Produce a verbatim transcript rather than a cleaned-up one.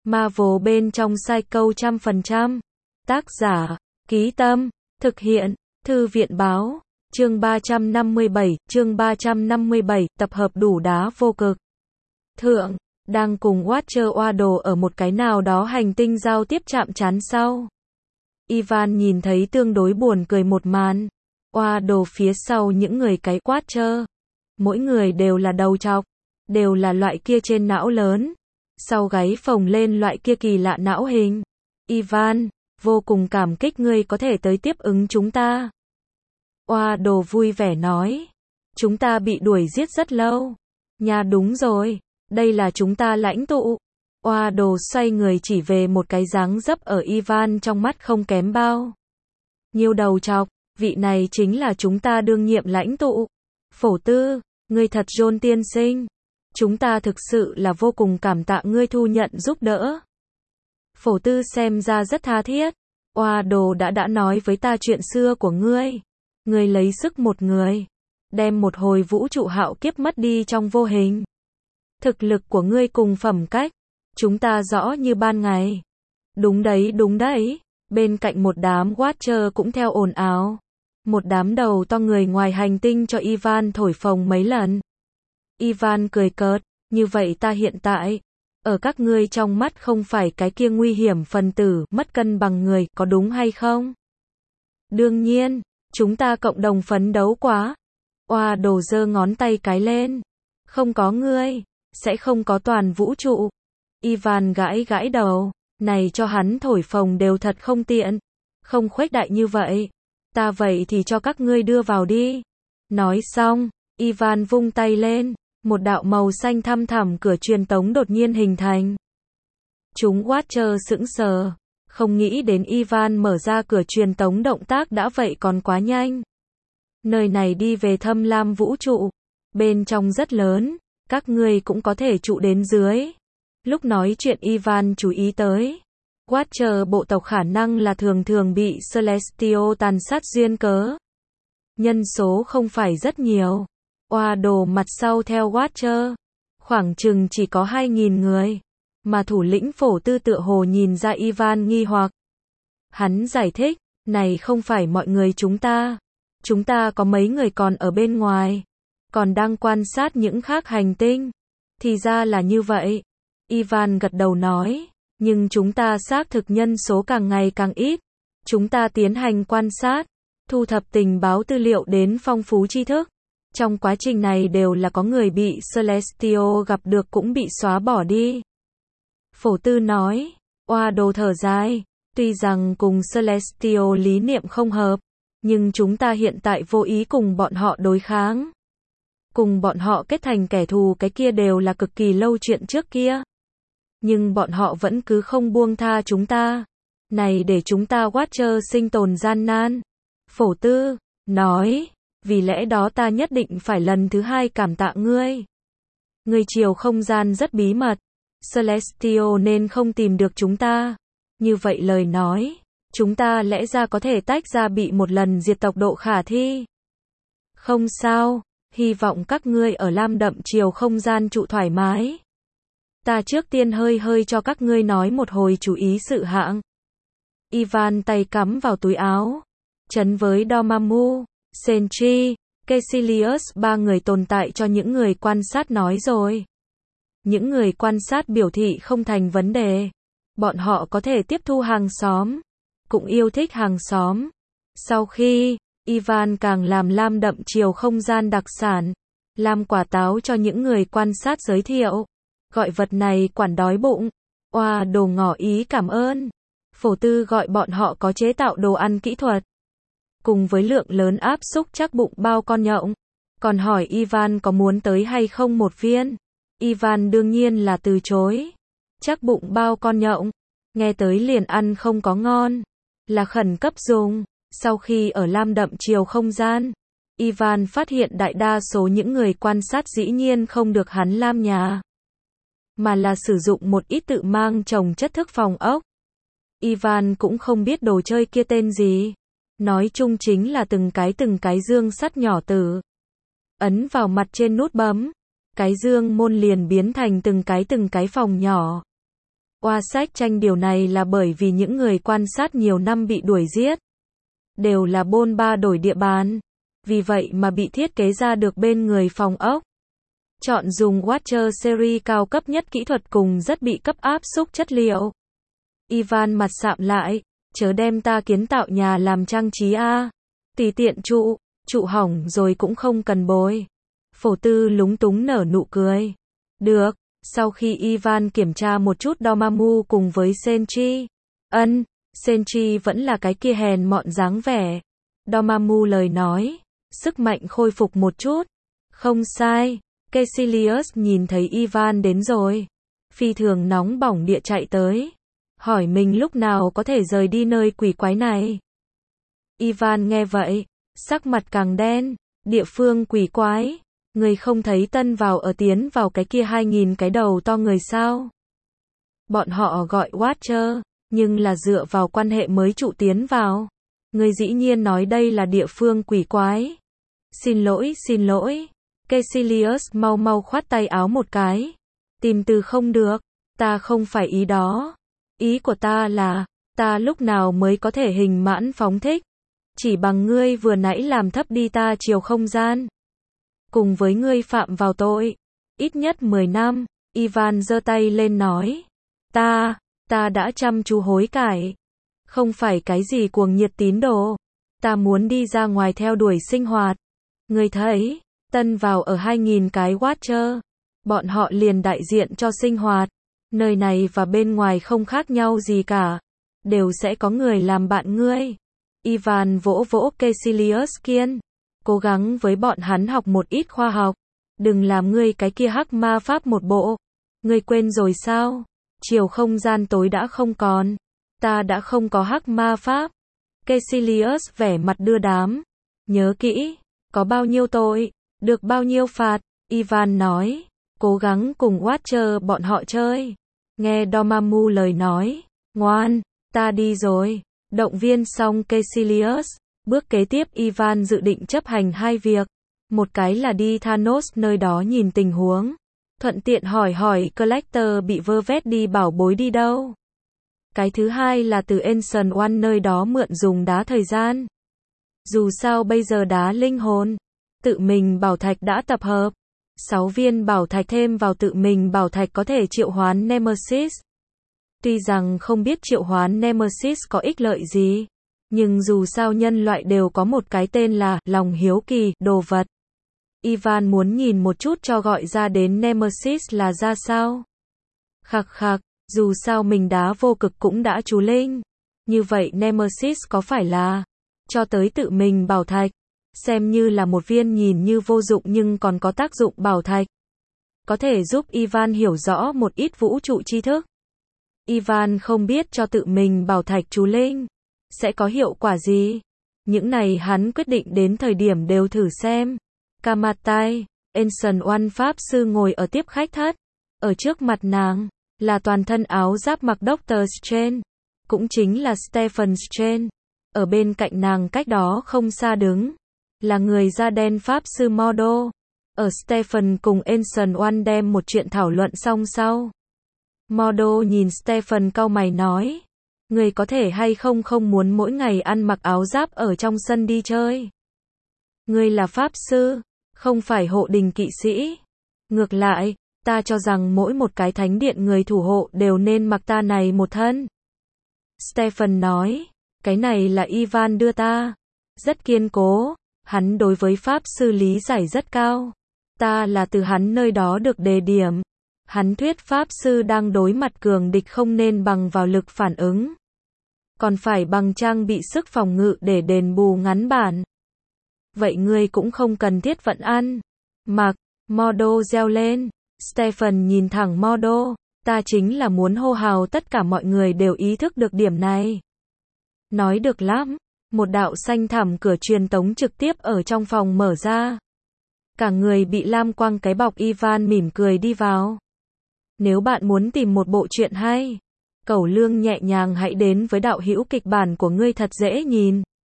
Marvel bên trong Psycho trăm phần trăm. Tác giả, Ký Tâm, thực hiện, Thư viện báo, chương ba trăm năm mươi bảy, chương ba trăm năm mươi bảy, tập hợp đủ đá vô cực. Thượng, đang cùng Watcher Oado ở một cái nào đó hành tinh giao tiếp chạm trán sau. Ivan nhìn thấy tương đối buồn cười một màn. Oado phía sau những người cái Watcher. Mỗi người đều là đầu trọc, đều là loại kia trên não lớn. Sau gáy phồng lên loại kia kỳ lạ não hình. Ivan, vô cùng cảm kích ngươi có thể tới tiếp ứng chúng ta. Oado vui vẻ nói. Chúng ta bị đuổi giết rất lâu. Nha đúng rồi, đây là chúng ta lãnh tụ. Oado xoay người chỉ về một cái dáng dấp ở Ivan trong mắt không kém bao. Nhiều đầu trọc, vị này chính là chúng ta đương nhiệm lãnh tụ. Phổ tư, ngươi thật John tiên sinh. Chúng ta thực sự là vô cùng cảm tạ ngươi thu nhận giúp đỡ. Phổ tư xem ra rất tha thiết. Oado đã đã nói với ta chuyện xưa của ngươi. Ngươi lấy sức một người, đem một hồi vũ trụ hạo kiếp mất đi trong vô hình. Thực lực của ngươi cùng phẩm cách, chúng ta rõ như ban ngày. Đúng đấy, đúng đấy. Bên cạnh một đám Watcher cũng theo ồn ào. Một đám đầu to người ngoài hành tinh cho Ivan thổi phồng mấy lần. Ivan cười cợt, như vậy ta hiện tại, ở các ngươi trong mắt không phải cái kia nguy hiểm phần tử, mất cân bằng người, có đúng hay không? Đương nhiên, chúng ta cộng đồng phấn đấu quá. Oado giơ ngón tay cái lên. Không có ngươi, sẽ không có toàn vũ trụ. Ivan gãi gãi đầu, này cho hắn thổi phồng đều thật không tiện. Không khuếch đại như vậy. Ta vậy thì cho các ngươi đưa vào đi. Nói xong, Ivan vung tay lên. Một đạo màu xanh thăm thẳm cửa truyền tống đột nhiên hình thành. Chúng Watcher sững sờ, không nghĩ đến Ivan mở ra cửa truyền tống động tác đã vậy còn quá nhanh. Nơi này đi về thâm lam vũ trụ, bên trong rất lớn, các ngươi cũng có thể trụ đến dưới. Lúc nói chuyện Ivan chú ý tới, Watcher bộ tộc khả năng là thường thường bị Celestial tàn sát duyên cớ. Nhân số không phải rất nhiều. Oado mặt sau theo Watcher, khoảng chừng chỉ có hai nghìn người, mà thủ lĩnh Phổ tư tựa hồ nhìn ra Ivan nghi hoặc. Hắn giải thích, này không phải mọi người chúng ta, chúng ta có mấy người còn ở bên ngoài, còn đang quan sát những khác hành tinh. Thì ra là như vậy. Ivan gật đầu nói, nhưng chúng ta xác thực nhân số càng ngày càng ít. Chúng ta tiến hành quan sát, thu thập tình báo tư liệu đến phong phú tri thức. Trong quá trình này đều là có người bị Celestial gặp được cũng bị xóa bỏ đi. Phổ tư nói, Oado thở dài, tuy rằng cùng Celestial lý niệm không hợp, nhưng chúng ta hiện tại vô ý cùng bọn họ đối kháng. Cùng bọn họ kết thành kẻ thù cái kia đều là cực kỳ lâu chuyện trước kia. Nhưng bọn họ vẫn cứ không buông tha chúng ta. Này để chúng ta Watcher sinh tồn gian nan. Phổ tư, nói. Vì lẽ đó ta nhất định phải lần thứ hai cảm tạ ngươi. Ngươi chiều không gian rất bí mật. Celestial nên không tìm được chúng ta. Như vậy lời nói, chúng ta lẽ ra có thể tách ra bị một lần diệt tộc độ khả thi. Không sao, hy vọng các ngươi ở lam đậm chiều không gian trụ thoải mái. Ta trước tiên hơi hơi cho các ngươi nói một hồi chú ý sự hạng. Ivan tay cắm vào túi áo. Chấn với Dormammu, Sentry, Caecilius ba người tồn tại cho những người quan sát nói rồi. Những người quan sát biểu thị không thành vấn đề. Bọn họ có thể tiếp thu hàng xóm, cũng yêu thích hàng xóm. Sau khi, Ivan càng làm lam đậm chiều không gian đặc sản, làm quả táo cho những người quan sát giới thiệu. Gọi vật này quản đói bụng. Oado ngỏ ý cảm ơn. Phổ tư gọi bọn họ có chế tạo đồ ăn kỹ thuật. Cùng với lượng lớn áp xúc chắc bụng bao con nhộng. Còn hỏi Ivan có muốn tới hay không một viên. Ivan đương nhiên là từ chối. Chắc bụng bao con nhộng. Nghe tới liền ăn không có ngon. Là khẩn cấp dùng. Sau khi ở lam đậm chiều không gian, Ivan phát hiện đại đa số những người quan sát dĩ nhiên không được hắn lam nhà. Mà là sử dụng một ít tự mang trồng chất thức phòng ốc. Ivan cũng không biết đồ chơi kia tên gì. Nói chung chính là từng cái từng cái dương sắt nhỏ tử. Ấn vào mặt trên nút bấm. Cái dương môn liền biến thành từng cái từng cái phòng nhỏ. Oa sách tranh điều này là bởi vì những người quan sát nhiều năm bị đuổi giết. Đều là bôn ba đổi địa bàn. Vì vậy mà bị thiết kế ra được bên người phòng ốc. Chọn dùng Watcher series cao cấp nhất kỹ thuật cùng rất bị cấp áp xúc chất liệu. Ivan mặt sạm lại, chớ đem ta kiến tạo nhà làm trang trí a. Tùy tiện trụ, trụ hỏng rồi cũng không cần bồi. Phổ Tư lúng túng nở nụ cười. Được, sau khi Ivan kiểm tra một chút Dormammu cùng với Senchi. Ân, Senchi vẫn là cái kia hèn mọn dáng vẻ. Dormammu lời nói, sức mạnh khôi phục một chút. Không sai, Caecilius nhìn thấy Ivan đến rồi. Phi thường nóng bỏng địa chạy tới. Hỏi mình lúc nào có thể rời đi nơi quỷ quái này. Ivan nghe vậy, sắc mặt càng đen. Địa phương quỷ quái. Người không thấy tân vào ở tiến vào cái kia hai nghìn cái đầu to người sao? Bọn họ gọi Watcher, nhưng là dựa vào quan hệ mới trụ tiến vào. Người dĩ nhiên nói đây là địa phương quỷ quái. Xin lỗi, xin lỗi. Caecilius mau mau khoát tay áo một cái. Tìm từ không được, ta không phải ý đó. Ý của ta là, ta lúc nào mới có thể hình mãn phóng thích. Chỉ bằng ngươi vừa nãy làm thấp đi ta chiều không gian. Cùng với ngươi phạm vào tội. Ít nhất mười năm, Ivan giơ tay lên nói. Ta, ta đã chăm chú hối cải. Không phải cái gì cuồng nhiệt tín đồ. Ta muốn đi ra ngoài theo đuổi sinh hoạt. Ngươi thấy, tân vào ở hai nghìn cái Watcher. Bọn họ liền đại diện cho sinh hoạt. Nơi này và bên ngoài không khác nhau gì cả. Đều sẽ có người làm bạn ngươi. Ivan vỗ vỗ Caecilius kiên. Cố gắng với bọn hắn học một ít khoa học. Đừng làm ngươi cái kia hắc ma pháp một bộ. Ngươi quên rồi sao? Chiều không gian tối đã không còn. Ta đã không có hắc ma pháp. Caecilius vẻ mặt đưa đám. Nhớ kỹ. Có bao nhiêu tội, được bao nhiêu phạt. Ivan nói. Cố gắng cùng Watcher bọn họ chơi. Nghe Dormammu lời nói. Ngoan, ta đi rồi. Động viên xong Caecilius. Bước kế tiếp Ivan dự định chấp hành hai việc. Một cái là đi Thanos nơi đó nhìn tình huống. Thuận tiện hỏi hỏi Collector bị vơ vét đi bảo bối đi đâu. Cái thứ hai là từ Ancient One nơi đó mượn dùng đá thời gian. Dù sao bây giờ đá linh hồn, tự mình bảo thạch đã tập hợp. sáu viên bảo thạch thêm vào tự mình bảo thạch có thể triệu hoán Nemesis. Tuy rằng không biết triệu hoán Nemesis có ích lợi gì. Nhưng dù sao nhân loại đều có một cái tên là lòng hiếu kỳ, đồ vật. Ivan muốn nhìn một chút cho gọi ra đến Nemesis là ra sao. Khặc khặc, dù sao mình đá vô cực cũng đã chú linh. Như vậy Nemesis có phải là cho tới tự mình bảo thạch. Xem như là một viên nhìn như vô dụng nhưng còn có tác dụng bảo thạch. Có thể giúp Ivan hiểu rõ một ít vũ trụ tri thức. Ivan không biết cho tự mình bảo thạch chú linh sẽ có hiệu quả gì. Những này hắn quyết định đến thời điểm đều thử xem. Kamatai, Ancient One Pháp Sư ngồi ở tiếp khách thất. Ở trước mặt nàng, là toàn thân áo giáp mặc Doctor Strange. Cũng chính là Stephen Strange. Ở bên cạnh nàng cách đó không xa đứng. Là người da đen Pháp Sư Mordo. Ở Stephen cùng Ancient One đem một chuyện thảo luận xong sau. Mordo nhìn Stephen cau mày nói. Người có thể hay không không muốn mỗi ngày ăn mặc áo giáp ở trong sân đi chơi. Ngươi là Pháp Sư, không phải hộ đình kỵ sĩ. Ngược lại, ta cho rằng mỗi một cái thánh điện người thủ hộ đều nên mặc ta này một thân. Stephen nói, cái này là Ivan đưa ta. Rất kiên cố, hắn đối với Pháp Sư lý giải rất cao. Ta là từ hắn nơi đó được đề điểm. Hắn thuyết Pháp Sư đang đối mặt cường địch không nên bằng vào lực phản ứng. Còn phải bằng trang bị sức phòng ngự để đền bù ngắn bản. Vậy ngươi cũng không cần thiết vận ăn. Mặc, Mordo reo lên. Stephen nhìn thẳng Mordo. Ta chính là muốn hô hào tất cả mọi người đều ý thức được điểm này. Nói được lắm. Một đạo xanh thẳm cửa truyền tống trực tiếp ở trong phòng mở ra. Cả người bị lam quang cái bọc. Ivan mỉm cười đi vào. Nếu bạn muốn tìm một bộ truyện hay, Cẩu Lương nhẹ nhàng hãy đến với đạo hữu kịch bản của ngươi thật dễ nhìn.